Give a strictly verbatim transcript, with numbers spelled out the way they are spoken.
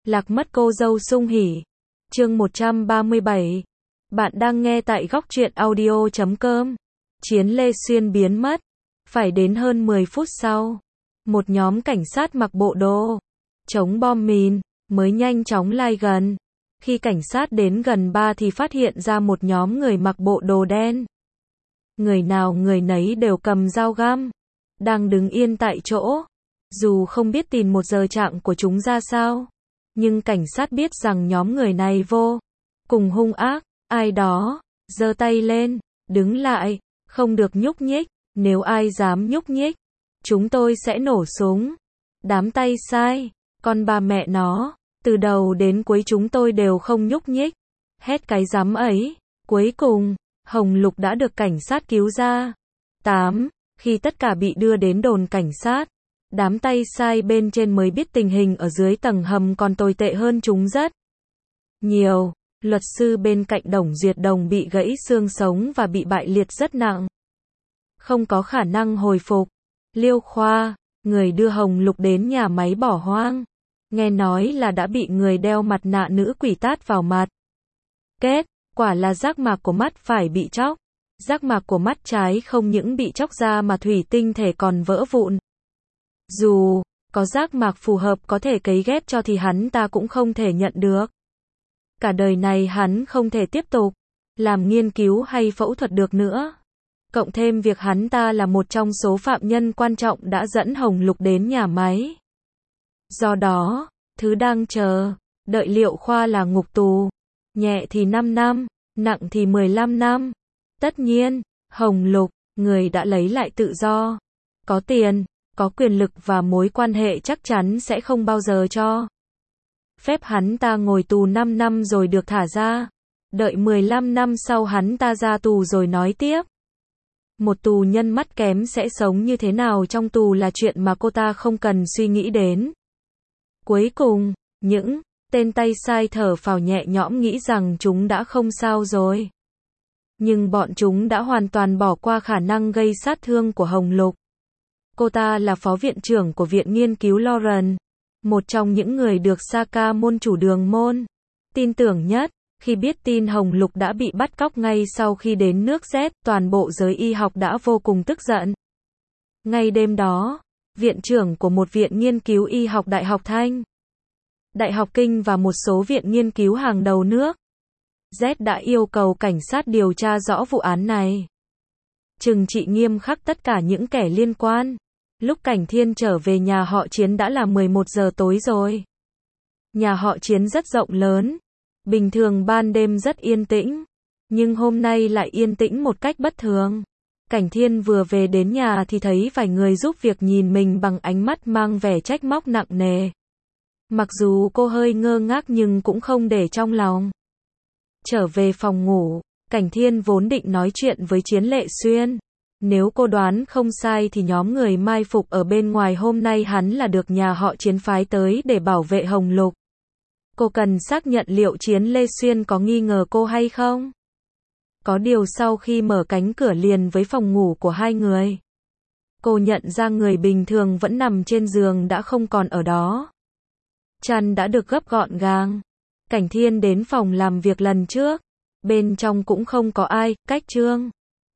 Lạc mất cô dâu sung hỉ. Chương một trăm ba mươi bảy. Bạn đang nghe tại góc truyện audio chấm com. Chiến Lê Xuyên biến mất. Phải đến hơn mười phút sau, một nhóm cảnh sát mặc bộ đồ chống bom mìn mới nhanh chóng lai gần. Khi cảnh sát đến gần ba thì phát hiện ra một nhóm người mặc bộ đồ đen. Người nào người nấy đều cầm dao găm, đang đứng yên tại chỗ. Dù không biết tin một giờ trạng của chúng ra sao, nhưng cảnh sát biết rằng nhóm người này vô cùng hung ác. Ai đó giơ tay lên, đứng lại, không được nhúc nhích, nếu ai dám nhúc nhích, chúng tôi sẽ nổ súng. Đám tay sai, con bà mẹ nó, từ đầu đến cuối chúng tôi đều không nhúc nhích. Hét cái rắm ấy. Cuối cùng, Hồng Lục đã được cảnh sát cứu ra. tám. Khi tất cả bị đưa đến đồn cảnh sát, đám tay sai bên trên mới biết tình hình ở dưới tầng hầm còn tồi tệ hơn chúng rất nhiều. Luật sư bên cạnh Đồng Duyệt Đồng bị gãy xương sống và bị bại liệt rất nặng, không có khả năng hồi phục. Liêu Khoa, người đưa Hồng Lục đến nhà máy bỏ hoang, nghe nói là đã bị người đeo mặt nạ nữ quỷ tát vào mặt. Kết quả là giác mạc của mắt phải bị chóc. Giác mạc của mắt trái không những bị chóc ra mà thủy tinh thể còn vỡ vụn. Dù có giác mạc phù hợp có thể cấy ghép cho thì hắn ta cũng không thể nhận được. Cả đời này hắn không thể tiếp tục làm nghiên cứu hay phẫu thuật được nữa. Cộng thêm việc hắn ta là một trong số phạm nhân quan trọng đã dẫn Hồng Lục đến nhà máy. Do đó, thứ đang chờ đợi Liêu Khoa là ngục tù. Nhẹ thì năm năm, nặng thì mười lăm năm. Tất nhiên, Hồng Lục, người đã lấy lại tự do, có tiền, có quyền lực và mối quan hệ chắc chắn sẽ không bao giờ cho phép hắn ta ngồi tù năm năm rồi được thả ra. Đợi mười lăm năm sau hắn ta ra tù rồi nói tiếp. Một tù nhân mắt kém sẽ sống như thế nào trong tù là chuyện mà cô ta không cần suy nghĩ đến. Cuối cùng, những tên tay sai thở phào nhẹ nhõm nghĩ rằng chúng đã không sao rồi. Nhưng bọn chúng đã hoàn toàn bỏ qua khả năng gây sát thương của Hồng Lục. Cô ta là phó viện trưởng của Viện Nghiên cứu Lauren, một trong những người được Saka môn chủ Đường môn tin tưởng nhất. Khi biết tin Hồng Lục đã bị bắt cóc ngay sau khi đến nước Z, toàn bộ giới y học đã vô cùng tức giận. Ngay đêm đó, viện trưởng của một viện nghiên cứu y học Đại học Thanh, Đại học Kinh và một số viện nghiên cứu hàng đầu nước Z đã yêu cầu cảnh sát điều tra rõ vụ án này, trừng trị nghiêm khắc tất cả những kẻ liên quan. Lúc Cảnh Thiên trở về nhà họ Chiến đã là mười một giờ tối rồi. Nhà họ Chiến rất rộng lớn, bình thường ban đêm rất yên tĩnh, nhưng hôm nay lại yên tĩnh một cách bất thường. Cảnh Thiên vừa về đến nhà thì thấy vài người giúp việc nhìn mình bằng ánh mắt mang vẻ trách móc nặng nề. Mặc dù cô hơi ngơ ngác nhưng cũng không để trong lòng. Trở về phòng ngủ, Cảnh Thiên vốn định nói chuyện với Chiến Lệ Xuyên. Nếu cô đoán không sai thì nhóm người mai phục ở bên ngoài hôm nay hắn là được nhà họ Chiến phái tới để bảo vệ Hồng Lục. Cô cần xác nhận liệu Chiến Lê Xuyên có nghi ngờ cô hay không. Có điều sau khi mở cánh cửa liền với phòng ngủ của hai người, cô nhận ra người bình thường vẫn nằm trên giường đã không còn ở đó. Chăn đã được gấp gọn gàng. Cảnh Thiên đến phòng làm việc lần trước, bên trong cũng không có ai. Cách Trương